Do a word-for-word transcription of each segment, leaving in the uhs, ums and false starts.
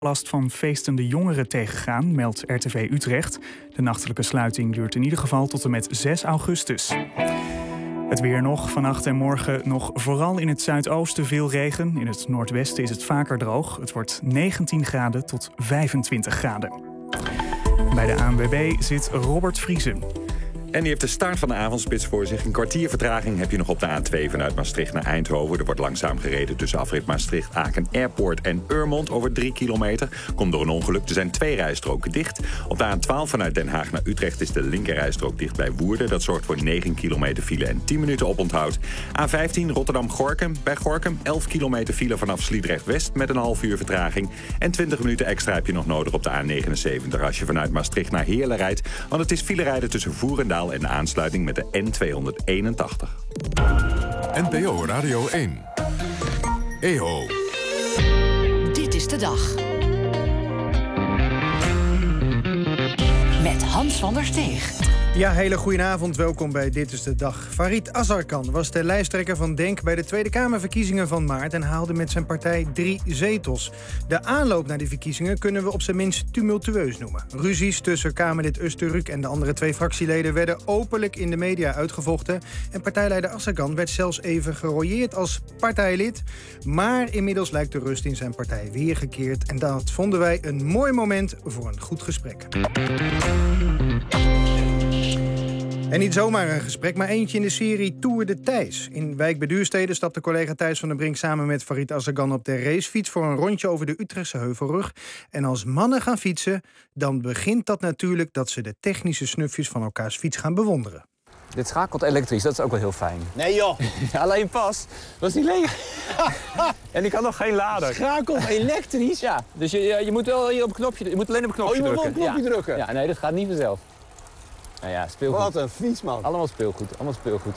last van feestende jongeren tegengaan, meldt R T V Utrecht. De nachtelijke sluiting duurt in ieder geval tot en met zes augustus. Het weer nog. Vannacht en morgen nog vooral in het zuidoosten veel regen. In het noordwesten is het vaker droog. Het wordt negentien graden tot vijfentwintig graden. Bij de A N W B zit Robert Vriesen. En die heeft de start van de avondspits voor zich. Een kwartier vertraging heb je nog op de A twee vanuit Maastricht naar Eindhoven. Er wordt langzaam gereden tussen afrit Maastricht, Aken Airport en Urmond over drie kilometer. Komt door een ongeluk. Er zijn twee rijstroken dicht. Op de A twaalf vanuit Den Haag naar Utrecht is de linkerrijstrook dicht bij Woerden. Dat zorgt voor negen kilometer file en tien minuten oponthoud. A vijftien Rotterdam-Gorkum. Bij Gorkum elf kilometer file vanaf Sliedrecht-West met een half uur vertraging. En twintig minuten extra heb je nog nodig op de A negenenzeventig als je vanuit Maastricht naar Heerlen rijdt. Want het is filerijden tussen Voerendaal en de aansluiting met de N tweehonderdeenentachtig. N P O Radio één. E O. Dit is de dag. Met Hans van der Steeg. Ja, hele goedenavond. Welkom bij Dit is de Dag. Farid Azarkan was de lijsttrekker van DENK bij de Tweede Kamerverkiezingen van maart en haalde met zijn partij drie zetels. De aanloop naar die verkiezingen kunnen we op zijn minst tumultueus noemen. Ruzies tussen Kamerlid Öztürk en de andere twee fractieleden werden openlijk in de media uitgevochten. En partijleider Azarkan werd zelfs even gerooieerd als partijlid. Maar inmiddels lijkt de rust in zijn partij weergekeerd. En dat vonden wij een mooi moment voor een goed gesprek. En niet zomaar een gesprek, maar eentje in de serie Tour de Thijs. In Wijk bij Duurstede stapte collega Thijs van den Brink samen met Farid Azarkan op de racefiets voor een rondje over de Utrechtse Heuvelrug. En als mannen gaan fietsen, dan begint dat natuurlijk dat ze de technische snufjes van elkaars fiets gaan bewonderen. Dit schakelt elektrisch, dat is ook wel heel fijn. Nee joh. Alleen pas, dat is niet leeg. En ik had nog geen lader. Schakelt elektrisch? Ja, dus je, je moet wel hier op een knopje, je moet alleen op een knopje drukken. Oh, je moet wel een knopje ja. drukken? Ja, nee, dat gaat niet vanzelf. Nou ja, speelgoed. Wat een fiets, man. Allemaal speelgoed, allemaal speelgoed.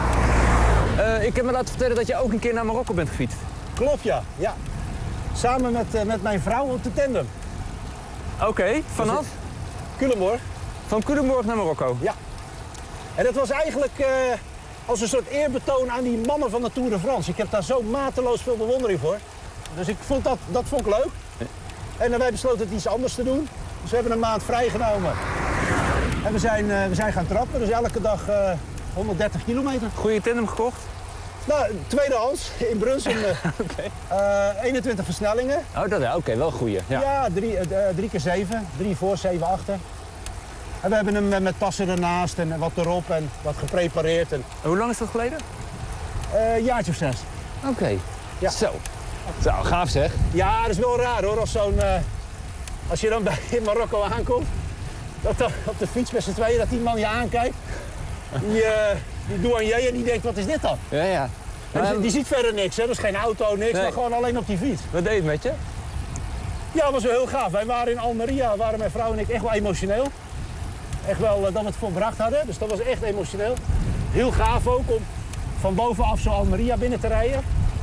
Uh, ik heb me laten vertellen dat je ook een keer naar Marokko bent gefietst. Klopt, ja. ja. Samen met, uh, met mijn vrouw op de tandem. Oké, okay, vanaf? Culemborg. Van Culemborg naar Marokko? Ja. En dat was eigenlijk uh, als een soort eerbetoon aan die mannen van de Tour de France. Ik heb daar zo mateloos veel bewondering voor. Dus ik vond dat, dat vond ik leuk. Ja. En uh, wij besloten het iets anders te doen. Dus we hebben een maand vrijgenomen. En we zijn, uh, we zijn gaan trappen, dus elke dag uh, honderddertig kilometer. Goeie tandem gekocht? Nou, tweedehands in Brunsum. Uh, okay. uh, eenentwintig versnellingen. Oh, dat, oké, okay, wel goeie. Ja, ja drie, uh, drie keer zeven. Drie voor, zeven achter. En we hebben hem met passen ernaast en wat erop en wat geprepareerd. En... Hoe lang is dat geleden? Uh, een jaartje of zes. Oké, okay. ja. Zo. Zo, gaaf zeg. Ja, dat is wel raar hoor, als, zo'n, uh, als je dan bij in Marokko aankomt. Dat dan op de fiets met z'n tweeën, dat die man je aankijkt. Die, uh, die douanier en die denkt, wat is dit dan? Ja, ja. En die, die ziet verder niks, hè? Dat is geen auto, niks, nee. Maar gewoon alleen op die fiets. Wat deed het met je? Ja, dat was wel heel gaaf. Wij waren in Almeria, waren mijn vrouw en ik echt wel emotioneel. Echt wel uh, dat we het volbracht hadden, dus dat was echt emotioneel. Heel gaaf ook om van bovenaf zo Almeria binnen te rijden.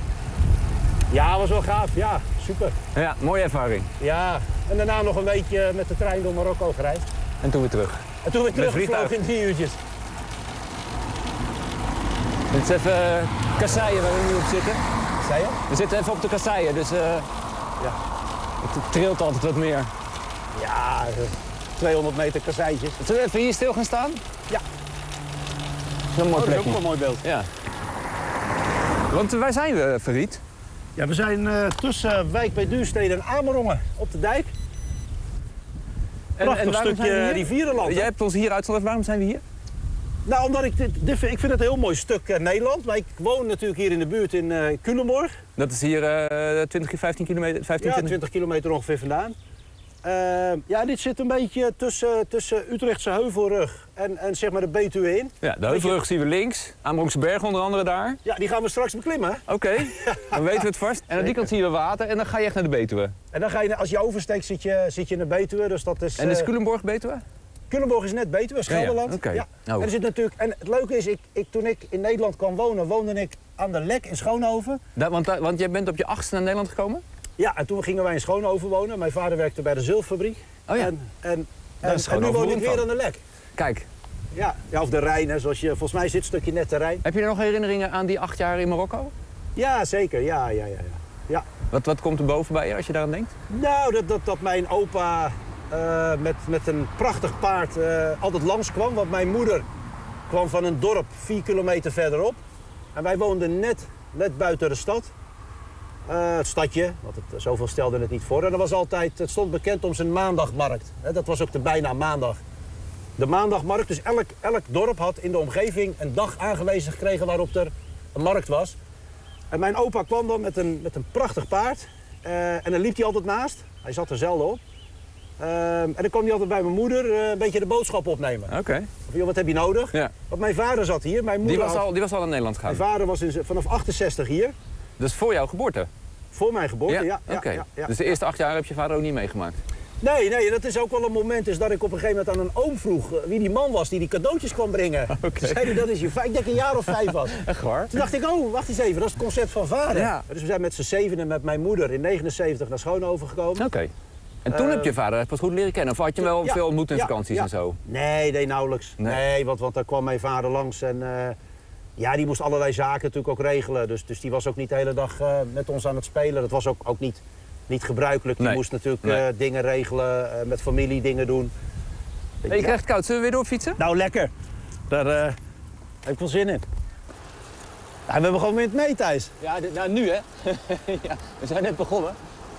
Ja, dat was wel gaaf, ja, super. Ja, mooie ervaring. Ja, en daarna nog een weekje met de trein door Marokko gereisd. En toen weer terug? En toen weer teruggevlogen in drie uurtjes. Dit is even uh, kasseien waar we nu op zitten. Zei je? We zitten even op de kasseien, dus uh, ja. Het trilt altijd wat meer. Ja, tweehonderd meter kasseitjes. Zullen we even hier stil gaan staan? Ja. Dat is een mooi oh, dat is ook plekje. wel een mooi beeld. Ja. Want uh, waar zijn we, Farid? Ja, we zijn uh, tussen Wijk bij Duurstede en Amerongen op de dijk. Prachtig en, en stukje rivierenland. Jij hebt ons hier uitgelegd, waarom zijn we hier? Nou, omdat ik dit, dit, ik vind het een heel mooi stuk uh, Nederland. Maar ik woon natuurlijk hier in de buurt in uh, Culemborg. Dat is hier uh, twintig, vijftien kilometer? vijftien, ja, twintig kilometer ongeveer vandaan. Uh, ja, dit zit een beetje tussen, tussen Utrechtse Heuvelrug en, en zeg maar de Betuwe in. Ja, de Heuvelrug zien we links. Amerongse Bergen onder andere daar. Ja, die gaan we straks beklimmen. Oké, okay, dan weten we het vast. En aan die kant zien we water en dan ga je echt naar de Betuwe. En dan ga je, als je oversteekt, zit je, zit je in de Betuwe. Dus dat is, en is Culemborg Betuwe? Culemborg is net Betuwe, Gelderland. Ja, ja. Okay. Ja. Oh. En, er zit natuurlijk, en het leuke is, ik, ik, toen ik in Nederland kwam wonen, woonde ik aan de Lek in Schoonhoven. Da, want, da, want jij bent op je achtste naar Nederland gekomen? Ja, en toen gingen wij in Schoonhoven wonen. Mijn vader werkte bij de zilverfabriek. Oh ja. En, en, en, en nu woon ik weer aan de Lek. Kijk. Ja, ja, of de Rijn, hè, zoals je, volgens mij zit een stukje net de Rijn. Heb je er nog herinneringen aan die acht jaar in Marokko? Ja, zeker. Ja, ja, ja. ja. ja. Wat, wat komt er boven bij je als je daaraan denkt? Nou, dat, dat, dat mijn opa uh, met, met een prachtig paard uh, altijd langskwam. Want mijn moeder kwam van een dorp vier kilometer verderop. En wij woonden net, net buiten de stad. Uh, het stadje, want het, zoveel stelde het niet voor. En dat was altijd, het stond bekend om zijn maandagmarkt. He, dat was ook de bijnaam maandag. De maandagmarkt, dus elk, elk dorp had in de omgeving een dag aangewezen gekregen waarop er een markt was. En mijn opa kwam dan met een, met een prachtig paard. Uh, en dan liep hij altijd naast. Hij zat er zelden op. Uh, en dan kwam hij altijd bij mijn moeder uh, een beetje de boodschap opnemen. Oké. Okay. Of, wat heb je nodig? Ja. Want mijn vader zat hier. Mijn moeder die, was had, al, die was al in Nederland gegaan? Mijn vader was in, vanaf achtenzestig hier. Dus voor jouw geboorte? Voor mijn geboorte, ja. ja, Oké. Okay. ja, ja dus de eerste acht jaar heb je vader ook niet meegemaakt? Nee, nee, dat is ook wel een moment is dat ik op een gegeven moment aan een oom vroeg wie die man was die die cadeautjes kwam brengen. Okay. Toen zei hij, dat is je vader. Ik denk een jaar of vijf was. Echt waar? Toen dacht ik, oh, wacht eens even, dat is het concept van vader. Ja. Dus we zijn met z'n zevenen met mijn moeder in negenenzeventig naar Schoonhoven gekomen. Oké. Okay. En toen uh, heb je vader pas goed leren kennen? Of had je hem wel ja, veel ontmoet in ja, vakanties ja. en zo? Nee, nee, nauwelijks. Nee, nee want, want daar kwam mijn vader langs en uh, ja, die moest allerlei zaken natuurlijk ook regelen. Dus, dus die was ook niet de hele dag uh, met ons aan het spelen. Dat was ook, ook niet... Niet gebruikelijk, die nee. moest natuurlijk nee. uh, dingen regelen, uh, met familie dingen doen. Hey, je krijgt het koud, zullen we weer doorfietsen? Nou, lekker. Daar uh, heb ik wel zin in. Ja, we hebben gewoon wind mee, Thijs. Ja, dit, nou nu hè. Ja, we zijn net begonnen.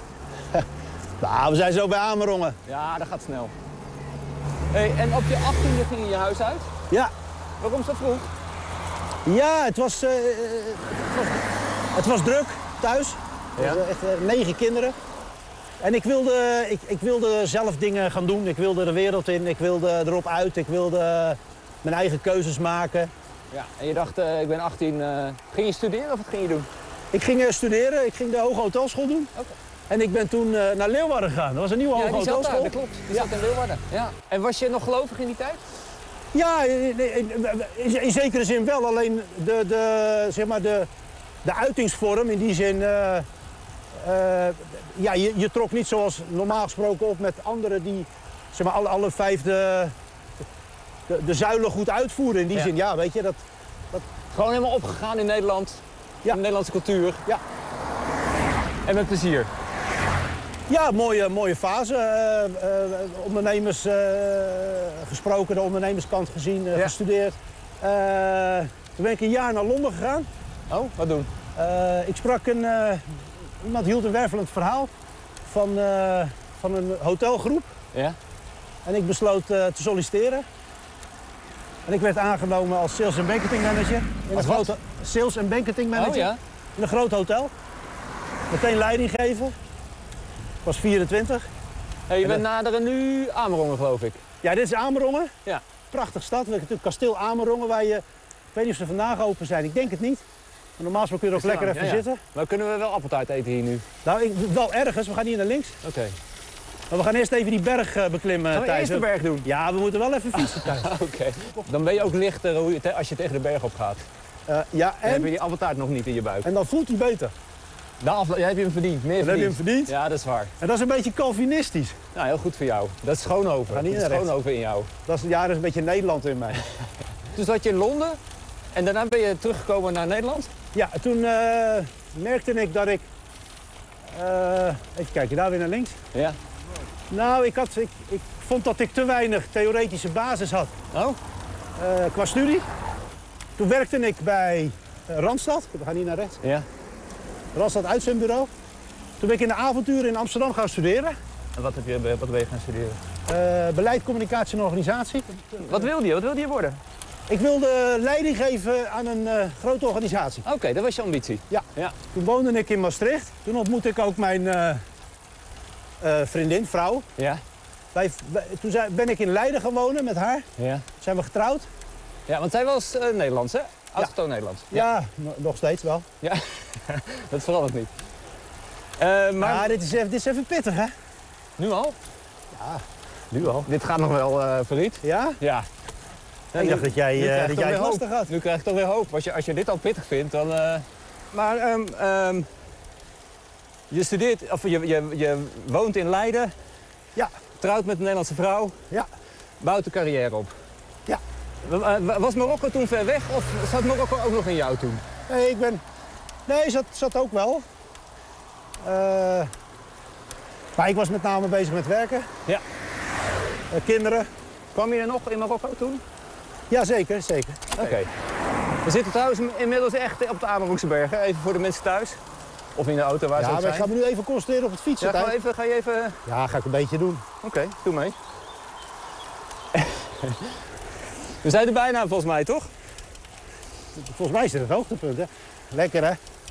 Nou, we zijn zo bij Amerongen. Ja, dat gaat snel. Hey, en op je achttiende ging je je huis uit? Ja. Waarom zo vroeg? Ja, het was, uh, het was, het was druk thuis. Ja. Echt uh, negen kinderen. En ik wilde, ik, ik wilde zelf dingen gaan doen. Ik wilde de wereld in, ik wilde erop uit. Ik wilde mijn eigen keuzes maken. Ja, en je dacht, uh, ik ben achttien. Uh, ging je studeren of wat ging je doen? Ik ging uh, studeren. Ik ging de Hoge Hotelschool doen. Okay. En ik ben toen uh, naar Leeuwarden gegaan. Dat was een nieuwe ja, Hoge Hotelschool. Ja, dat klopt. Die ja. zat in Leeuwarden. Ja. En was je nog gelovig in die tijd? Ja, in, in, in, in zekere zin wel. Alleen de, de, zeg maar de, de uitingsvorm in die zin... Uh, Uh, ja, je, je trok niet zoals normaal gesproken op met anderen die zeg maar, alle, alle vijf de, de, de zuilen goed uitvoeren. In die ja. zin, ja, weet je, dat, dat... Gewoon helemaal opgegaan in Nederland, ja. in de Nederlandse cultuur. Ja. En met plezier. Ja, mooie, mooie fase. Uh, uh, ondernemers uh, gesproken, de ondernemerskant gezien, uh, ja. gestudeerd. Uh, toen ben ik een jaar naar Londen gegaan. Oh, wat doen? Uh, ik sprak een... Uh, Iemand hield een wervelend verhaal van, uh, van een hotelgroep. Ja. En ik besloot uh, te solliciteren. En ik werd aangenomen als sales en marketing manager. In een groot sales en marketing manager. Oh, ja. In een groot hotel. Meteen leiding geven. Ik was vierentwintig. Hey, je bent uh, naderen nu Amerongen, geloof ik. Ja, dit is Amerongen. Ja. Prachtig stad. We hebben natuurlijk kasteel Amerongen waar je... Ik weet niet of ze vandaag open zijn. Ik denk het niet. Normaal gesproken kun je er ook lekker even ja, ja. zitten. Maar kunnen we wel appeltaart eten hier nu? Nou, ik, wel ergens. We gaan hier naar links. Oké. Okay. Maar we gaan eerst even die berg uh, beklimmen, Gaan we Thijs. eerst de berg doen? Ja, we moeten wel even fietsen, Thijs. Oké. Okay. Dan ben je ook lichter als je tegen de berg op gaat. Uh, ja, en... Dan heb je die appeltaart nog niet in je buik. En dan voelt hij beter. Dan ja, heb je hem verdiend. Meer dan verdiend. heb je hem verdiend. Ja, dat is waar. En dat is een beetje Calvinistisch. Nou, heel goed voor jou. Dat is Schoonhoven. Dat is Schoonhoven in jou. Dat is, ja, dat is een beetje Nederland in mij. Dus zat je in Londen en daarna ben je teruggekomen naar Nederland? Ja, toen uh, merkte ik dat ik... Uh, even kijken, daar weer naar links. Ja. Nou, ik, had, ik, ik vond dat ik te weinig theoretische basis had. Oh? Uh, qua studie. Toen werkte ik bij uh, Randstad. We gaan hier naar rechts. Ja. Randstad Uitzendbureau. Toen ben ik in de avonturen in Amsterdam gaan studeren. En wat, heb je, wat ben je gaan studeren? Uh, beleid, communicatie en organisatie. Wat wilde je? Wat wilde je worden? Ik wilde leiding geven aan een uh, grote organisatie. Oké, okay, dat was je ambitie? Ja. ja. Toen woonde ik in Maastricht. Toen ontmoette ik ook mijn uh, uh, vriendin, vrouw. Ja. Wij, wij, toen zijn, ben ik in Leiden gaan wonen met haar. Ja. Zijn we getrouwd. Ja, want zij was uh, Nederlands, hè? Autochtoon ja. Nederlands. Ja, ja nog steeds wel. Ja, dat verandert niet. Uh, maar ja, dit is, even, dit is even pittig, hè? Nu al? Ja, nu al. Dit gaat nog wel, uh, Farid. Ja? Ja. Ja, ik dacht dat jij, uh, dat jij het lastig had. Nu krijg ik toch weer hoop. Als je, als je dit al pittig vindt, dan... Uh... Maar um, um, je studeert, of je, je, je woont in Leiden. Ja. Trouwt met een Nederlandse vrouw. Ja. Bouwt een carrière op. Ja. Was Marokko toen ver weg of zat Marokko ook nog in jou toen? Nee, ik ben... Nee, zat, zat ook wel. Uh, maar ik was met name bezig met werken. Ja. Uh, kinderen. Kwam je er nog in Marokko toen? Ja, zeker, zeker. Oké. Okay. We zitten trouwens inmiddels echt op de Amerongense bergen. Even voor de mensen thuis. Of in de auto, waar ja, ze ook zijn. Ja, maar ik ga me nu even concentreren op het fietsen. Ja, ga, even, ga je even... Ja, ga ik een beetje doen. Oké, okay, doe mee. We zijn er bijna, volgens mij, toch? Volgens mij is het het hoogtepunt, hè? Lekker, hè?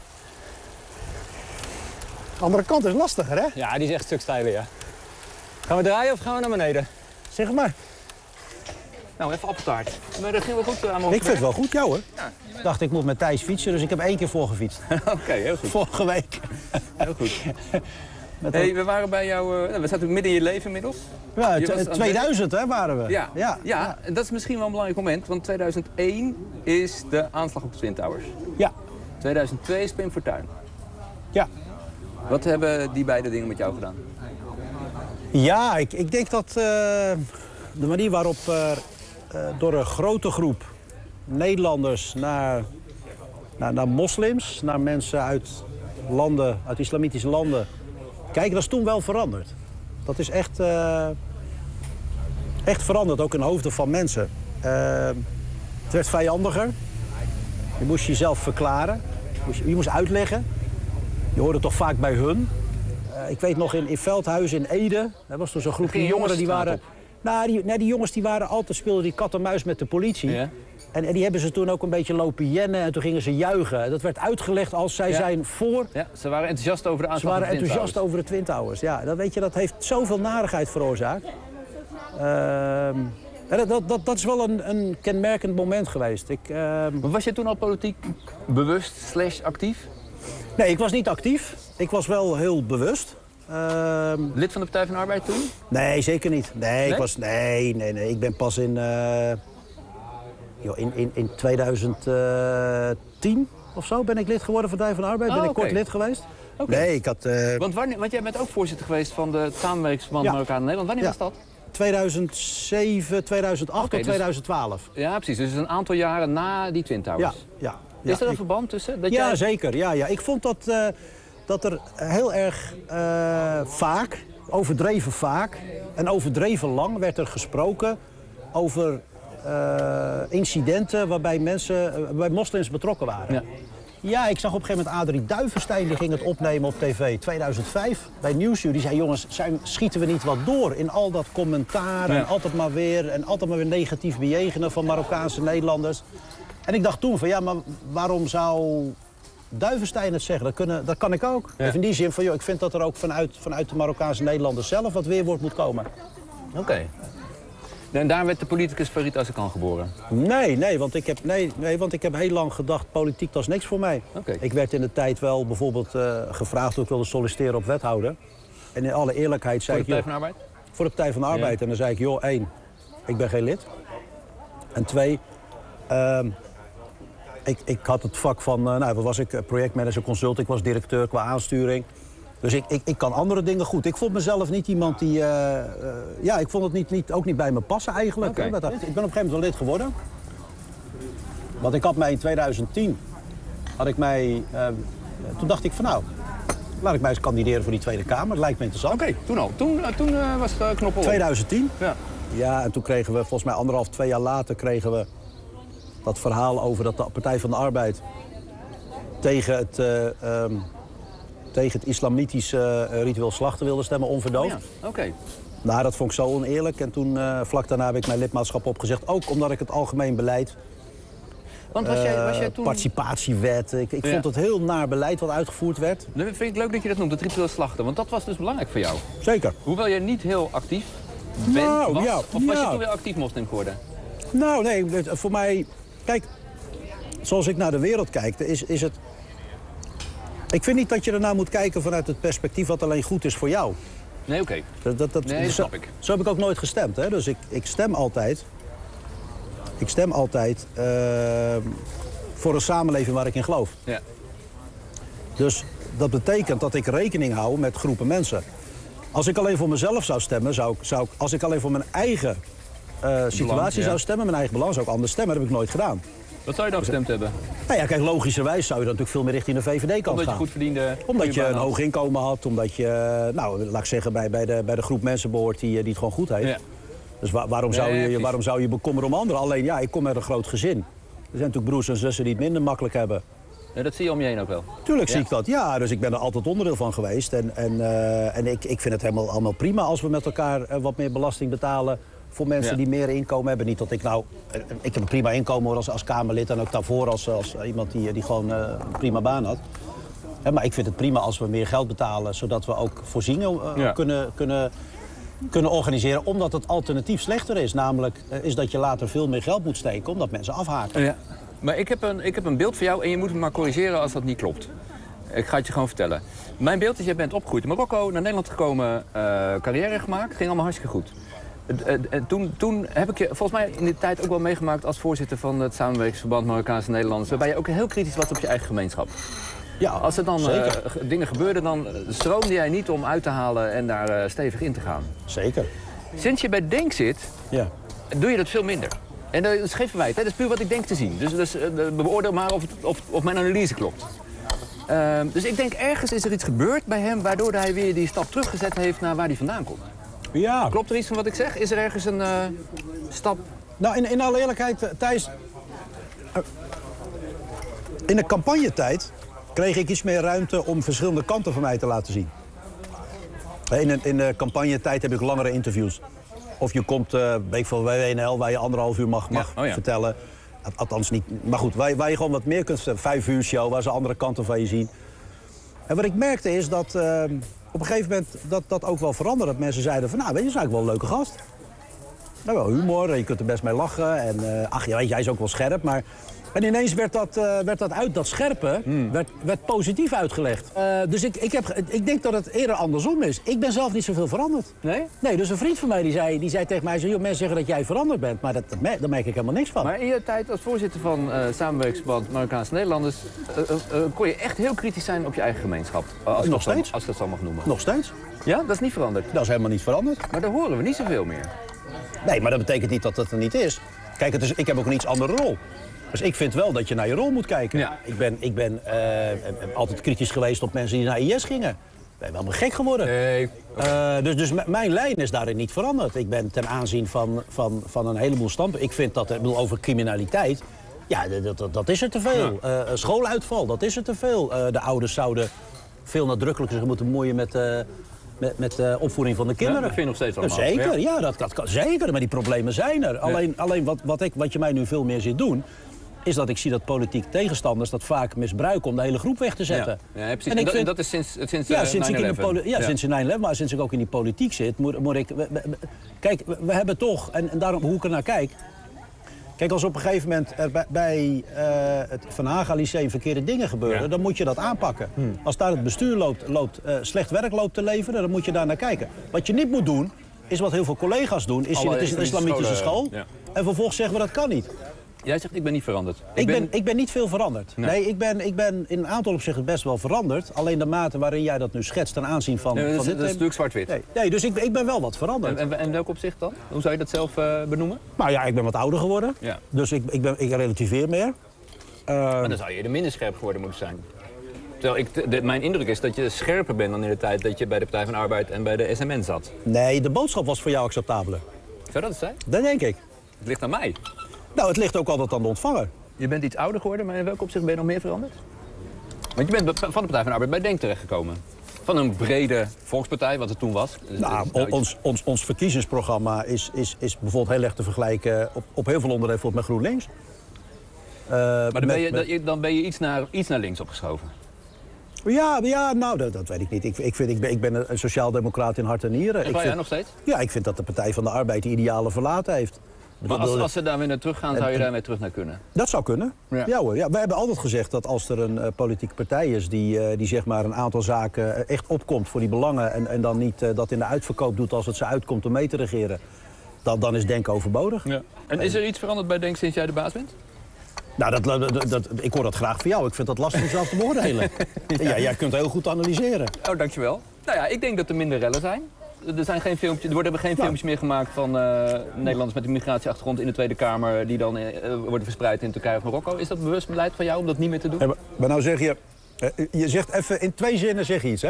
De andere kant is lastiger, hè? Ja, die is echt een stuk steiler, ja. Gaan we draaien of gaan we naar beneden? Zeg maar. Nou, even appeltaart. Maar dat ging wel goed aan. Ik vind het wel goed, jou hoor. Ja, ik dacht, ik moet met Thijs fietsen, dus ik heb één keer voorgefietst. Oké, okay, heel goed. Vorige week. Heel goed. Hey, we waren bij jou, uh, we zaten midden in je leven inmiddels. Ja, tweeduizend hè, waren we. Ja, ja, ja, ja, dat is misschien wel een belangrijk moment, want tweeduizend één is de aanslag op de Twin Towers. Ja. tweeduizend twee is Pim Fortuyn. Ja. Wat hebben die beide dingen met jou gedaan? Ja, ik, ik denk dat uh, de manier waarop uh, uh, door een grote groep Nederlanders naar, naar, naar moslims, naar mensen uit landen, uit islamitische landen, kijken, dat is toen wel veranderd. Dat is echt, uh, echt veranderd, ook in de hoofden van mensen. Uh, het werd vijandiger. Je moest jezelf verklaren. Je moest, je moest uitleggen. Je hoorde toch vaak bij hun. Uh, ik weet nog in, in Veldhuizen in Ede, er was toen zo'n groepje jongeren die waren... Nou, die, nou, die jongens die waren altijd, speelden die kat en muis met de politie. Ja. En, en die hebben ze toen ook een beetje lopen jennen en toen gingen ze juichen. Dat werd uitgelegd als zij ja. zijn voor... Ja, ze waren enthousiast over de aanslag. Ze waren enthousiast over de Twin Towers. Ja, dat, weet je, dat heeft zoveel narigheid veroorzaakt. Uh, dat, dat, dat, dat is wel een, een kenmerkend moment geweest. Ik, uh... Maar was je toen al politiek bewust slash actief? Nee, ik was niet actief. Ik was wel heel bewust. Uh, Lid van de Partij van de Arbeid toen? Nee, zeker niet. Nee, nee? Ik, was, nee, nee, nee. ik ben pas in, uh, joh, in, in, in tweeduizend tien of zo ben ik lid geworden van de Partij van de Arbeid. Oh, ben ik okay. kort lid geweest. Okay. Nee, ik had... Uh... Want, wanneer, want jij bent ook voorzitter geweest van de samenwerkingsverband ja. Marokkaan Nederland. Wanneer ja. was dat? tweeduizend zeven, tweeduizend acht okay, tot tweeduizend twaalf. Dus, ja, precies. Dus een aantal jaren na die Twin Towers. Ja, ja. Is ja, er een ik... verband tussen? Dat ja, jij... zeker. Ja, ja. Ik vond dat... Uh, dat er heel erg uh, vaak, overdreven vaak en overdreven lang werd er gesproken over uh, incidenten waarbij mensen, uh, waarbij moslims betrokken waren. Ja. ja, ik zag op een gegeven moment Adrie Duivenstein, die ging het opnemen op tv tweeduizend vijf bij Nieuwsuur. Die zei, jongens, zijn, schieten we niet wat door in al dat commentaar ja. en altijd maar weer en altijd maar weer negatief bejegenen van Marokkaanse Nederlanders. En ik dacht toen van, ja, maar waarom zou... Duivenstein het zeggen, dat, kunnen, dat kan ik ook. Ja. In die zin van, joh, ik vind dat er ook vanuit, vanuit de Marokkaanse Nederlanders zelf wat weerwoord moet komen. Oké. Okay. En daar werd de politicus Farid Azarkan geboren? Nee, nee, want ik heb, nee, nee, want ik heb heel lang gedacht, politiek dat is niks voor mij. Okay. Ik werd in de tijd wel bijvoorbeeld uh, gevraagd of ik wilde solliciteren op wethouder. En in alle eerlijkheid zei ik... Voor de Partij van de Arbeid? Voor de Partij van de Arbeid. Ja. En dan zei ik, joh, één, ik ben geen lid. En twee... Uh, Ik, ik had het vak van, uh, nou, wat was ik, projectmanager, consult, ik was directeur qua aansturing. Dus ik, ik, ik kan andere dingen goed. Ik vond mezelf niet iemand die, uh, uh, ja, ik vond het niet, niet, ook niet bij me passen eigenlijk. Okay. Hè. Ik ben op een gegeven moment wel lid geworden. Want ik had mij in tweeduizend tien, had ik mij, uh, toen dacht ik van nou, laat ik mij eens kandideren voor die Tweede Kamer. Dat lijkt me interessant. Oké, okay, toen al. Toen, uh, toen uh, was de knop op. tweeduizend tien? Ja. Ja, en toen kregen we, volgens mij anderhalf, twee jaar later kregen we... dat verhaal over dat de Partij van de Arbeid tegen het, uh, um, tegen het islamitische uh, ritueel slachten wilde stemmen, onverdoofd. Oh ja. Oké. Okay. Nou, dat vond ik zo oneerlijk. En toen, uh, vlak daarna heb ik mijn lidmaatschap opgezegd. Ook omdat ik het algemeen beleid... Want was jij, was jij toen... Participatiewet. Ik, ik ja. vond het heel naar beleid wat uitgevoerd werd. Dan vind ik leuk dat je dat noemt, het ritueel slachten. Want dat was dus belangrijk voor jou. Zeker. Hoewel jij niet heel actief bent, nou, was, ja, of was ja. je toen weer actief moslim geworden? Nou, nee, voor mij... Kijk, zoals ik naar de wereld kijk, is, is het... Ik vind niet dat je ernaar moet kijken vanuit het perspectief wat alleen goed is voor jou. Nee, oké. Okay. Dat, dat, dat, nee, dat snap zo, ik. Zo heb ik ook nooit gestemd, hè. Dus ik, ik stem altijd... Ik stem altijd uh, voor een samenleving waar ik in geloof. Ja. Dus dat betekent dat ik rekening hou met groepen mensen. Als ik alleen voor mezelf zou stemmen, zou, zou, als ik alleen voor mijn eigen uh, situatie belang, ja. zou stemmen, mijn eigen belang, zou ik anders stemmen. Dat heb ik nooit gedaan. Wat zou je dan gestemd hebben? Nou ja, kijk, logischerwijs zou je dan natuurlijk veel meer richting de V V D-kant gaan. Omdat je goed verdiende... Omdat je een hoog inkomen had, omdat je, nou, laat ik zeggen, bij, bij, de, bij de groep mensen behoort die, die het gewoon goed heeft. Ja. Dus wa waarom, zou je, waarom zou je bekommeren om anderen? Alleen, ja, ik kom uit een groot gezin. Er zijn natuurlijk broers en zussen die het minder makkelijk hebben. Ja, dat zie je om je heen ook wel? Tuurlijk ja. zie ik dat, ja. Dus ik ben er altijd onderdeel van geweest. En, en, uh, en ik, ik vind het helemaal allemaal prima als we met elkaar uh, wat meer belasting betalen voor mensen ja. die meer inkomen hebben. Niet dat ik nou... Ik heb een prima inkomen hoor, als, als Kamerlid en ook daarvoor als, als iemand die, die gewoon uh, een prima baan had. Ja, maar ik vind het prima als we meer geld betalen, zodat we ook voorzieningen uh, ja. kunnen, kunnen, kunnen organiseren. Omdat het alternatief slechter is. Namelijk uh, is dat je later veel meer geld moet steken omdat mensen afhaken. Ja. Maar ik heb, een, ik heb een beeld voor jou en je moet me maar corrigeren als dat niet klopt. Ik ga het je gewoon vertellen. Mijn beeld is, jij bent opgegroeid in Marokko, naar Nederland gekomen, uh, carrière gemaakt. Ging allemaal hartstikke goed. Uh, uh, toen, toen heb ik je volgens mij in die tijd ook wel meegemaakt als voorzitter van het samenwerkingsverband Marokkaanse Nederlanders. Waarbij je ook heel kritisch was op je eigen gemeenschap. Ja, als er dan uh, dingen gebeurden, dan stroomde jij niet om uit te halen en daar uh, stevig in te gaan. Zeker. Sinds je bij Denk zit, ja. doe je dat veel minder. En dat is geen verwijt, hè? Dat is puur wat ik denk te zien. Dus, dus uh, beoordeel maar of, het, of, of mijn analyse klopt. Uh, dus ik denk, ergens is er iets gebeurd bij hem waardoor hij weer die stap teruggezet heeft naar waar hij vandaan komt. Ja. Klopt er iets van wat ik zeg? Is er ergens een uh, stap? Nou, in, in alle eerlijkheid, Thijs... Uh, in de campagnetijd kreeg ik iets meer ruimte om verschillende kanten van mij te laten zien. In de, in de campagnetijd heb ik langere interviews. Of je komt, uh, weet ik veel, bij W N L, waar je anderhalf uur mag, mag ja. Oh ja. vertellen. Althans niet, maar goed, waar, waar je gewoon wat meer kunt vertellen. Vijf uur show, waar ze andere kanten van je zien. En wat ik merkte is dat uh, op een gegeven moment dat dat ook wel veranderde. Dat mensen zeiden van, nou weet je, is eigenlijk wel een leuke gast. Nou, wel humor, je kunt er best mee lachen. En uh, ach, ja, weet je, hij is ook wel scherp, maar... En ineens werd dat, uh, werd dat uit, dat scherpe, hmm. werd, werd positief uitgelegd. Uh, dus ik, ik, heb, ik denk dat het eerder andersom is. Ik ben zelf niet zoveel veranderd. Nee? Nee, dus een vriend van mij die zei, die zei tegen mij, joh, mensen zeggen dat jij veranderd bent. Maar dat, dat merk, daar merk ik helemaal niks van. Maar in je tijd als voorzitter van uh, Samenwerkingsverband Marokkaanse Nederlanders... Uh, uh, uh, kon je echt heel kritisch zijn op je eigen gemeenschap. Uh, als Nog steeds. Dan, als ik dat zo mag noemen. Nog steeds. Ja, dat is niet veranderd? Dat is helemaal niet veranderd. Maar daar horen we niet zoveel meer. Nee, maar dat betekent niet dat dat er niet is. Kijk, het is, ik heb ook een iets andere rol. Dus ik vind wel dat je naar je rol moet kijken. Ja. Ik ben, ik ben uh, altijd kritisch geweest op mensen die naar I S gingen. Ik ben wel maar gek geworden. Nee. Uh, dus dus mijn lijn is daarin niet veranderd. Ik ben ten aanzien van, van, van een heleboel standpunten. Ik vind dat, ik bedoel, over criminaliteit, ja, dat, dat, dat is er te veel. Ja. Uh, schooluitval, dat is er te veel. Uh, de ouders zouden veel nadrukkelijker zich moeten bemoeien met... Uh, Met, met de opvoeding van de kinderen. Ja, dat vind je nog steeds allemaal. Zeker, ja, dat, dat kan zeker. Maar die problemen zijn er. Ja. Alleen, alleen wat, wat, ik, wat je mij nu veel meer ziet doen... is dat ik zie dat politieke tegenstanders dat vaak misbruiken om de hele groep weg te zetten. Ja, ja precies. En, en dat, vind, dat is sinds, sinds ja, uh, sinds ik in de poli- ja, ja. sinds negen elf, maar sinds ik ook in die politiek zit, moet, moet ik... We, we, kijk, we, we hebben toch, en, en daarom hoe ik er naar kijk... Kijk, als op een gegeven moment er bij, bij uh, het Van Haga Lyceum verkeerde dingen gebeuren... Ja. dan moet je dat aanpakken. Hmm. Als daar het bestuur loopt, loopt, uh, slecht werk loopt te leveren, dan moet je daar naar kijken. Wat je niet moet doen, is wat heel veel collega's doen... is Alle, het is een islamitische school, ja. en vervolgens zeggen we dat kan niet. Jij zegt, ik ben niet veranderd. Ik, ik, ben, ben... ik ben niet veel veranderd. Nee, nee ik, ben, ik ben in een aantal opzichten best wel veranderd. Alleen de mate waarin jij dat nu schetst ten aanzien van... Nee, dat, van is, dit, dat is natuurlijk zwart-wit. Nee, nee, dus ik, ik ben wel wat veranderd. En, en, en welk opzicht dan? Hoe zou je dat zelf uh, benoemen? Nou ja, ik ben wat ouder geworden. Ja. Dus ik, ik, ben, ik relativeer meer. Uh, maar dan zou je er minder scherp geworden moeten zijn. Terwijl ik, de, mijn indruk is dat je scherper bent dan in de tijd dat je bij de Partij van de Arbeid en bij de S M N zat. Nee, de boodschap was voor jou acceptabeler. Zou dat het zijn? Dat denk ik. Het ligt aan mij. Nou, het ligt ook altijd aan de ontvanger. Je bent iets ouder geworden, maar in welk opzicht ben je nog meer veranderd? Want je bent van de Partij van de Arbeid bij Denk terechtgekomen. Van een brede volkspartij, wat het toen was. Nou, nou ons, ons, ons verkiezingsprogramma is, is, is bijvoorbeeld heel erg te vergelijken op, op heel veel onderdelen met GroenLinks. Uh, maar dan, met, ben je, met... dan ben je iets naar, iets naar links opgeschoven. Ja, ja nou, dat, dat weet ik niet. Ik, ik, vind, ik, ben, ik ben een sociaaldemocraat in hart en nieren. En waar jij nog steeds? Ja, ik vind dat de Partij van de Arbeid de idealen verlaten heeft. Maar als, als ze daar weer naar terug gaan, zou je daarmee terug naar kunnen? Dat zou kunnen. Ja. Ja, hoor. Ja, we hebben altijd gezegd dat als er een uh, politieke partij is die, uh, die zeg maar een aantal zaken echt opkomt voor die belangen en, en dan niet uh, dat in de uitverkoop doet als het ze uitkomt om mee te regeren, dan, dan is Denk overbodig. Ja. En is er iets veranderd bij Denk sinds jij de baas bent? Nou, dat, dat, dat, ik hoor dat graag van jou. Ik vind dat lastig om zelf te beoordelen. ja. Ja, jij kunt heel goed analyseren. Oh, dankjewel. Nou ja, ik denk dat er minder rellen zijn. Er, zijn geen filmpjes, er worden geen Nou. filmpjes meer gemaakt van uh, Nederlanders met een migratieachtergrond in de Tweede Kamer die dan uh, worden verspreid in Turkije of Marokko. Is dat bewust beleid van jou om dat niet meer te doen? Ja, maar, maar nou zeg je, uh, je zegt even in twee zinnen zeg je iets, hè?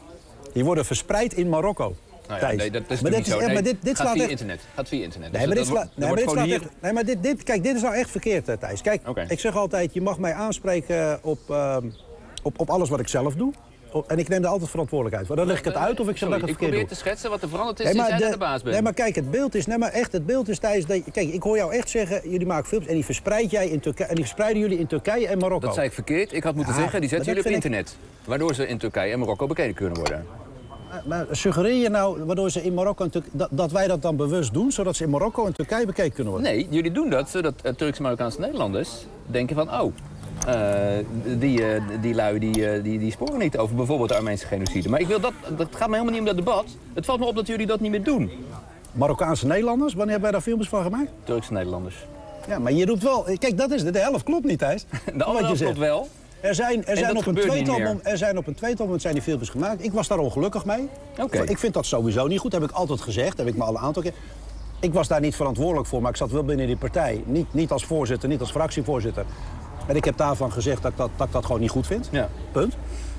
Die worden verspreid in Marokko. Nou ja, nee, dat is maar niet dit zo. Is, nee, maar dit, dit gaat slaat via echt... internet. Gaat via internet. Nee, Dus maar dit, dat sla... wordt- nee, dat maar dit wordt slaat gewoon echt... nee, maar dit, dit, kijk, dit is nou echt verkeerd, uh, Thijs. Kijk, Oké. ik zeg altijd, je mag mij aanspreken op, uh, op, op alles wat ik zelf doe. Op, en ik neem daar altijd verantwoordelijkheid voor. Dan leg ik het uit of ik zeg dat Sorry, ik het ik verkeerd probeer doe. te schetsen wat er veranderd is Nee, sinds maar, jij de, de baas bent. nee, maar kijk, het beeld is, nee, maar echt, het beeld is Thijs, dat je, kijk, ik hoor jou echt zeggen, jullie maken films en die verspreid jij in Turkije en die verspreiden jullie in Turkije en Marokko. Dat zei ik verkeerd. Ik had moeten Ja, zeggen, die zetten maar jullie op dat vind internet. Waardoor ze in Turkije en Marokko bekeken kunnen worden. Maar, maar suggereer je nou, waardoor ze in Marokko en Turkije, dat, dat wij dat dan bewust doen, zodat ze in Marokko en Turkije bekeken kunnen worden? Nee, jullie doen dat zodat uh, Turkse Marokkaanse Nederlanders denken van, oh, uh, die, uh, die lui die, uh, die, die sporen niet over bijvoorbeeld de Armeense genocide. Maar ik wil dat, dat gaat me helemaal niet om dat debat. Het valt me op dat jullie dat niet meer doen. Marokkaanse Nederlanders, wanneer hebben wij daar films van gemaakt? Turkse Nederlanders. Ja, maar je roept wel, kijk, dat is de, de helft klopt niet, Thijs. De andere helft klopt wel. Er zijn, er, zijn dat op een gebeurt niet tweetal meer. mom- er zijn op een tweetal momenten zijn die filmpjes gemaakt. Ik was daar ongelukkig mee. Oké. Ik vind dat sowieso niet goed, heb ik altijd gezegd. Heb ik me al een aantal keer. Ik was daar niet verantwoordelijk voor, maar ik zat wel binnen die partij. Niet, niet als voorzitter, niet als fractievoorzitter. En ik heb daarvan gezegd dat ik dat, dat, ik dat gewoon niet goed vind. Ja. Punt.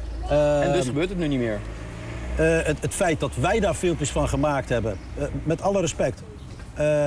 En dus Ehm, gebeurt het nu niet meer. Uh, het, het feit dat wij daar filmpjes van gemaakt hebben, uh, met alle respect. Uh,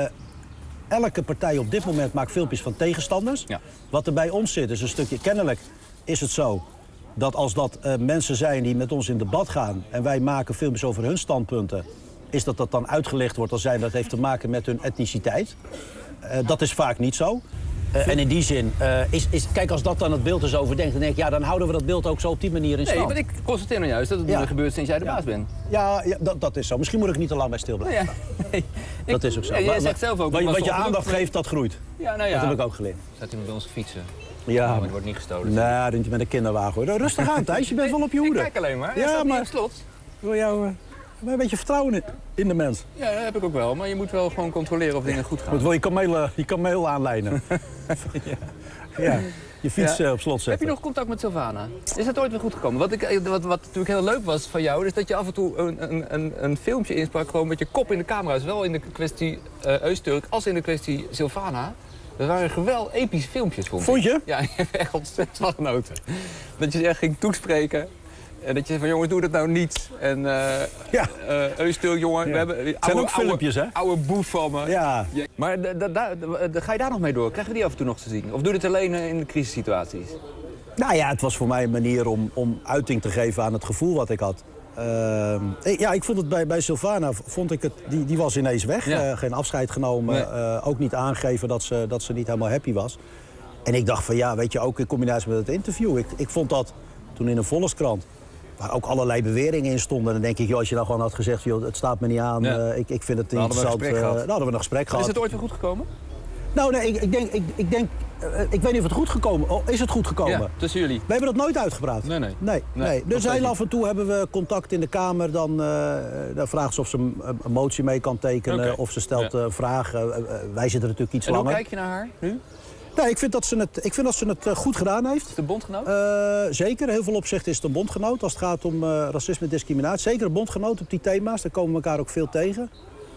elke partij op dit moment maakt filmpjes van tegenstanders. Ja. Wat er bij ons zit is een stukje, kennelijk is het zo dat als dat uh, mensen zijn die met ons in debat gaan en wij maken filmpjes over hun standpunten, is dat dat dan uitgelegd wordt als zijn dat heeft te maken met hun etniciteit. Uh, dat is vaak niet zo. Uh, en in die zin, uh, is, is, kijk, als dat dan het beeld is overdenkt, dan denk ik, ja, dan houden we dat beeld ook zo op die manier in Nee, stand. maar ik constateer nou juist dat het niet Ja. meer gebeurt sinds jij de Ja. baas bent. Ja, ja dat, dat is zo. Misschien moet ik niet te lang bij stil blijven. Nou ja, nee. Dat Ik- is ook zo. Ja, jij Maar- zegt zelf ook. Wat, ik was wat je ongelukkig aandacht mee- geeft, dat groeit. Ja, nou ja. Dat heb ik ook geleerd. Zet hij met ons fietsen. Ja, Oh, maar... het wordt niet gestolen. Nee, dat je met een kinderwagen hoor. Rustig aan, Thijs. Je bent wel op je Ik hoede. kijk alleen maar. Hij Ja, staat niet maar- op slot. Ik wil jou uh, een beetje vertrouwen in, in de mens. Ja, dat heb ik ook wel. Maar je moet wel gewoon controleren of dingen goed gaan. Goed, wil je kameel, uh, je kameel aanlijnen. ja. ja. Je fiets Ja. uh, op slot zetten. Heb je nog contact met Sylvana? Is dat ooit weer goed gekomen? Wat, ik, wat, wat natuurlijk heel leuk was van jou, is dat je af en toe een, een, een, een filmpje insprak gewoon met je kop in de camera. Zowel in de kwestie uh, Eusturk als in de kwestie Sylvana. Dat waren geweldig epische filmpjes, vond ik. Vond je? Ja, ik heb er echt ontzettend van genoten. Dat je ze echt ging toespreken. En dat je zei van, jongens, doe dat nou niet. En uh, Ja. uh, Eusturk, jongen, Ja. we hebben... Het zijn ook filmpjes, hè? Oude boef van me. Ja. Ja. Maar da, da, da, da- ga je daar nog mee door? Krijgen we die af en toe nog te zien? Of doe je het alleen uh, in de crisissituaties? Nou ja, het was voor mij een manier om, om uiting te geven aan het gevoel wat ik had. Uh, ja, ik vond het bij, bij Sylvana, vond ik het, die, die was ineens weg. Ja. Uh, geen afscheid genomen, Nee. uh, ook niet aangegeven dat ze, dat ze niet helemaal happy was. En ik dacht van ja, weet je, ook in combinatie met het interview. Ik, ik vond dat toen in een Volkskrant, waar ook allerlei beweringen in stonden. Dan denk ik, joh, als je nou gewoon had gezegd, joh, het staat me niet aan. Ja. Uh, ik, ik vind het Dan hadden we een interessant. gesprek uh, gehad. dan hadden we een gesprek gehad. Is het ooit weer goed gekomen? Nou, nee, ik, ik denk, ik, ik denk, uh, ik weet niet of het goed gekomen oh, is. Het goed gekomen? Ja, tussen jullie. We hebben dat nooit uitgepraat. Nee, nee. nee, Nee, nee. nog Dus steeds heel niet. af en toe hebben we contact in de Kamer. Dan, uh, dan vraagt ze of ze een, een motie mee kan tekenen. Oké. Of ze stelt Ja. uh, vragen. Uh, uh, wij zitten natuurlijk iets En hoe langer. kijk je naar haar nu? Nee, ik vind dat ze het, ik vind dat ze het uh, goed gedaan heeft. Is de bondgenoot? Uh, zeker, heel veel opzichten is het een bondgenoot als het gaat om uh, racisme en discriminatie. Zeker een bondgenoot op die thema's, daar komen we elkaar ook veel tegen.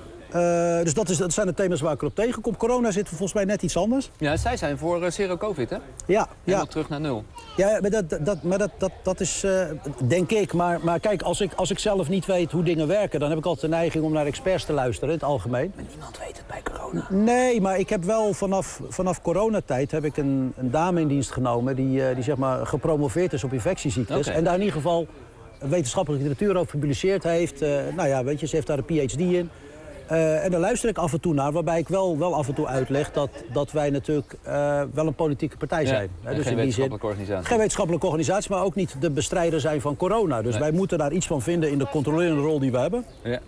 Uh, dus dat, is, dat zijn de thema's waar ik erop tegenkom. Corona zit volgens mij net iets anders. Ja, zij zijn voor uh, zero covid, hè? Ja, En ja. dan terug naar nul. Ja, maar dat, dat, maar dat, dat, dat is, uh, denk ik. Maar, maar kijk, als ik, als ik zelf niet weet hoe dingen werken, dan heb ik altijd de neiging om naar experts te luisteren, in het algemeen. Maar niemand weet het bij corona. Nee, maar ik heb wel vanaf, vanaf coronatijd heb ik een, een dame in dienst genomen die, uh, die zeg maar gepromoveerd is op infectieziektes. Oké. En daar in ieder geval wetenschappelijke literatuur over gepubliceerd heeft. Uh, nou ja, weet je, ze heeft daar een P H D in. Uh, en daar luister ik af en toe naar, waarbij ik wel, wel af en toe uitleg dat, dat wij natuurlijk uh, wel een politieke partij zijn. Ja, Hè, en geen in die zin, wetenschappelijke organisatie. geen wetenschappelijke organisatie, maar ook niet de bestrijder zijn van corona. Dus Nee. wij moeten daar iets van vinden in de controlerende rol die we hebben. Ja.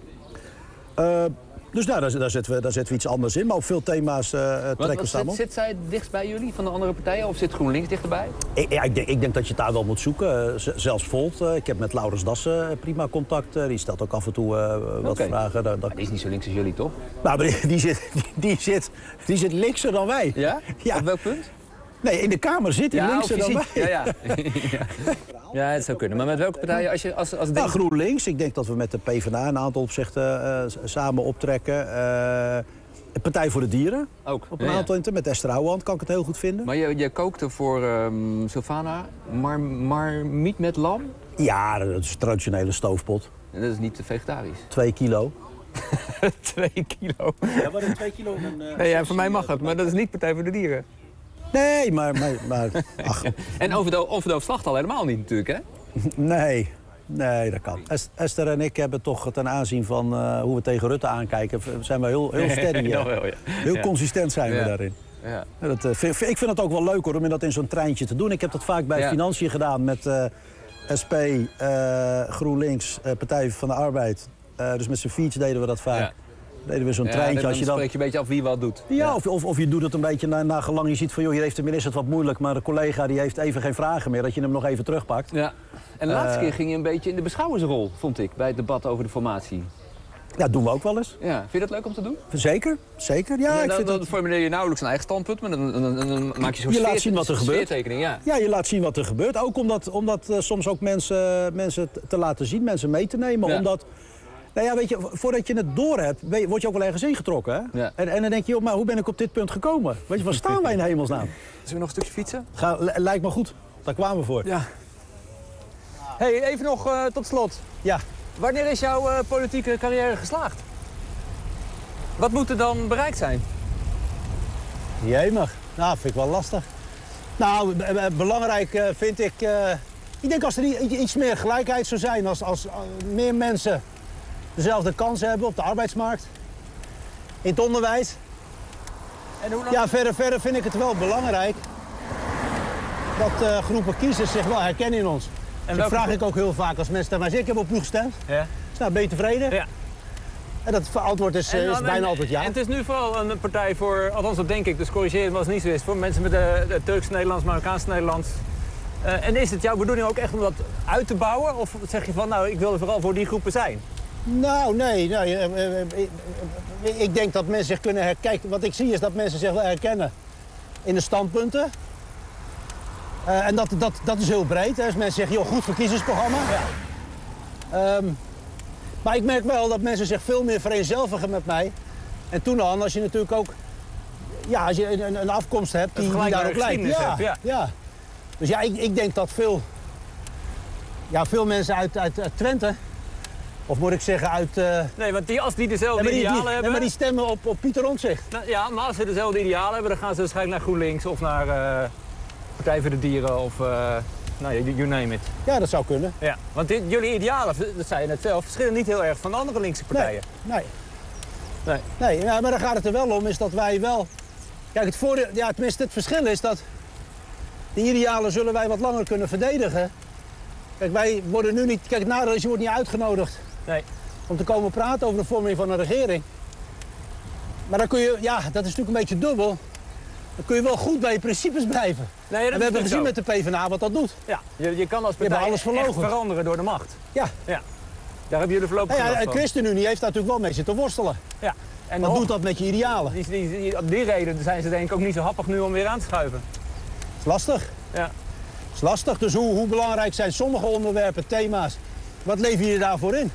Uh, dus nou, daar, daar, zetten we, daar zetten we iets anders in. Maar op veel thema's uh, trekken Wat, we wat, samen zit, op. zit zij dichtst bij jullie van de andere partijen? Of zit GroenLinks dichterbij? Ik, ja, ik, denk, ik denk dat je het daar wel moet zoeken. Uh, z- zelfs Volt. Uh, ik heb met Laurens Dassen uh, prima contact. Uh, die stelt ook af en toe uh, wat Oké. vragen. Daar, daar... Maar die is niet zo links als jullie, toch? Nou, maar die, die, zit, die, die, zit, die zit linkser dan wij. Ja? Ja. Op welk punt? Nee, in de Kamer zit hij Ja, linkser of dan fysiek. wij. Ja, ja. ja, het zou kunnen. Maar met welke partijen? Als je, als, als Nou, denk... GroenLinks. Ik denk dat we met de PvdA een aantal opzichten uh, samen optrekken. Uh, de Partij voor de Dieren. Ook. Op een Ja, ja. aantal inter. Met Esther Ouwehand kan ik het heel goed vinden. Maar je, je kookte voor um, Sylvana mar, marmiet met lam? Ja, dat is een traditionele stoofpot. En dat is niet vegetarisch. Twee kilo. Twee kilo. Ja, maar een twee kilo... Een, uh, Nee, ja, voor mij mag het, maar dat is niet Partij voor de Dieren. Nee, maar... maar, maar ach. En onverdoofd onverdoofd slacht al helemaal niet natuurlijk, hè? Nee, nee, dat kan. Esther en ik hebben toch ten aanzien van uh, hoe we tegen Rutte aankijken... zijn we heel, heel steady. Ja, wel, ja. Heel ja. consistent zijn we ja. daarin. Ja. Dat, uh, vind, ik vind het ook wel leuk hoor, om dat in zo'n treintje te doen. Ik heb dat vaak bij ja. Financiën gedaan met uh, S P, uh, GroenLinks, uh, Partij van de Arbeid. Uh, dus met z'n fiets deden we dat vaak. Ja. Deden we zo'n ja, treintje. Dan, als je dan dan spreek je een beetje af wie wat doet. Ja, ja. Of, of, of je doet het een beetje na, na gelang je ziet van... joh, hier heeft de minister het wat moeilijk, maar de collega die heeft even geen vragen meer... dat je hem nog even terugpakt. Ja. En de laatste uh, keer ging je een beetje in de beschouwersrol, vond ik... bij het debat over de formatie. Ja, dat doen we ook wel eens. Ja. Vind je dat leuk om te doen? Zeker, zeker. Ja, ja, ik dan, vind dan dat... formuleer je nauwelijks een eigen standpunt... maar dan, dan, dan, dan maak je zo'n Je laat zien wat er gebeurt. sfeertekening. Ja. ja, je laat zien wat er gebeurt. Ook om dat, om dat uh, soms ook mensen, mensen te laten zien, mensen mee te nemen. Ja. Omdat... Nou ja, weet je, voordat je het door hebt, word je ook wel ergens ingetrokken. Hè? Ja. En, en dan denk je, joh, maar hoe ben ik op dit punt gekomen? Weet je, waar staan wij in hemelsnaam? Zullen we nog een stukje fietsen? Ga, lijkt me goed. Daar kwamen we voor. Ja. Hey, even nog uh, tot slot. Ja. Wanneer is jouw uh, politieke carrière geslaagd? Wat moet er dan bereikt zijn? Jemig. Nou, vind ik wel lastig. Nou, belangrijk uh, vind ik... Uh, ik denk als er iets meer gelijkheid zou zijn, als, als uh, meer mensen dezelfde kansen hebben op de arbeidsmarkt, in het onderwijs. En hoe lang... Ja, verder, verder vind ik het wel belangrijk dat uh, groepen kiezers zich wel herkennen in ons. En dat vraag ik ook heel vaak als mensen tegen mij zeggen, ik heb op u gestemd. Ja. Dus nou, ben je tevreden? Ja. En dat antwoord is, en, is en, bijna altijd ja. En het is nu vooral een partij voor, althans dat denk ik, dus corrigeer het als het niet zo is, voor mensen met de, de Turks-Nederlands, Marokkaans-Nederlands. Uh, en is het jouw bedoeling ook echt om dat uit te bouwen? Of zeg je van, nou, ik wil er vooral voor die groepen zijn? Nou, nee. nee uh, uh, uh, uh, ik denk dat mensen zich kunnen herkennen. Wat ik zie is dat mensen zich wel herkennen in de standpunten. Uh, en dat, dat, dat is heel breed. Hè. Als mensen zeggen, joh, goed verkiezingsprogramma. Ja. Um, maar ik merk wel dat mensen zich veel meer vereenzelvigen met mij. En toen dan, als je natuurlijk ook... Ja, als je een, een afkomst hebt die, die daarop lijkt. Ja, ja. ja. Dus ja, ik, ik denk dat veel... Ja, veel mensen uit, uit, uit Twente... Of moet ik zeggen uit... Uh... Nee, want die, als die dezelfde nee, die, idealen die, hebben... Nee, maar die stemmen op, op Pieter Omtzigt. Nou, ja, maar als ze dezelfde idealen hebben, dan gaan ze waarschijnlijk naar GroenLinks of naar uh, Partij voor de Dieren of... Uh, nou, you, you name it. Ja, dat zou kunnen. Ja, want dit, jullie idealen, dat zei je net zelf, verschillen niet heel erg van de andere linkse partijen. Nee, nee. Nee, nee ja, maar daar gaat het er wel om, is dat wij wel... Kijk, het voordeel, ja, tenminste het verschil is dat... Die idealen zullen wij wat langer kunnen verdedigen. Kijk, wij worden nu niet... Kijk, het nadeel is, je wordt niet uitgenodigd... Nee. Om te komen praten over de vorming van een regering. Maar dan kun je... Ja, dat is natuurlijk een beetje dubbel. Dan kun je wel goed bij je principes blijven. Nee, dat en we hebben gezien zo. met de PvdA wat dat doet. Ja, je, je kan als partij alles echt veranderen door de macht. Ja. Ja. Daar hebben jullie voorlopig ja, ja, van. De ChristenUnie heeft daar natuurlijk wel mee zitten worstelen. Ja. En wat doet dat met je idealen? Die, die, die, op die reden zijn ze denk ik ook niet zo happig nu om weer aan te schuiven. Het is lastig. Ja. Het is lastig. Dus hoe, hoe belangrijk zijn sommige onderwerpen, thema's? Wat lever je daarvoor in?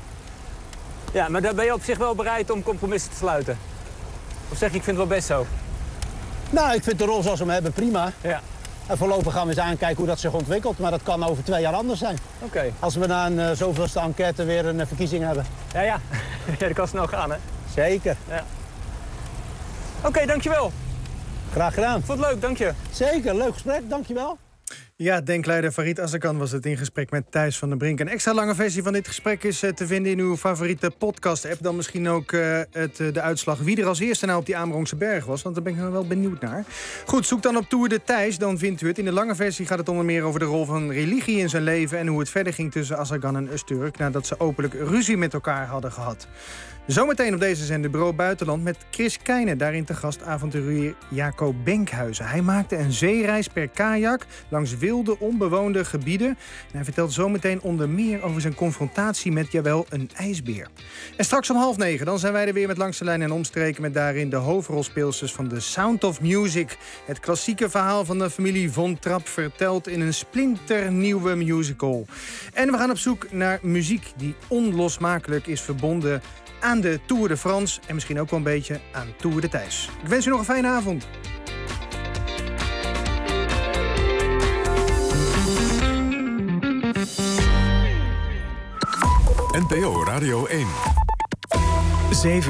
Ja, maar daar ben je op zich wel bereid om compromissen te sluiten? Of zeg je, ik vind het wel best zo? Nou, ik vind de rol zoals we hem hebben prima. Ja. En voorlopig gaan we eens aankijken hoe dat zich ontwikkelt. Maar dat kan over twee jaar anders zijn. Oké. Okay. Als we na een uh, zoveelste enquête weer een uh, verkiezing hebben. Ja, ja. Ja, dat kan snel gaan, hè? Zeker. Ja. Oké, okay, dankjewel. Graag gedaan. Vond het leuk, dank je. Zeker, leuk gesprek, dankjewel. Ja, denkleider Farid Azarkan was het in gesprek met Thijs van den Brink. Een extra lange versie van dit gesprek is uh, te vinden in uw favoriete podcast-app. Dan misschien ook uh, het, uh, de uitslag wie er als eerste nou op die Amerongse berg was. Want daar ben ik nou wel benieuwd naar. Goed, zoek dan op Tour de Thijs, dan vindt u het. In de lange versie gaat het onder meer over de rol van religie in zijn leven... en hoe het verder ging tussen Azarkan en Öztürk... nadat ze openlijk ruzie met elkaar hadden gehad. Zometeen op deze zender Bureau Buitenland met Chris Keijne. Daarin te gast avonturier Jaco Benkhuizen. Hij maakte een zeereis per kajak langs wilde, onbewoonde gebieden. En hij vertelt zometeen onder meer over zijn confrontatie met, jawel, een ijsbeer. En straks om half negen, dan zijn wij er weer met Langs de Lijn en Omstreken... met daarin de hoofdrolspeelsters van The Sound of Music. Het klassieke verhaal van de familie Von Trapp... verteld in een splinternieuwe musical. En we gaan op zoek naar muziek die onlosmakelijk is verbonden... aan de Tour de France en misschien ook wel een beetje aan Tour de Thijs. Ik wens u nog een fijne avond. N P O Radio één. zeven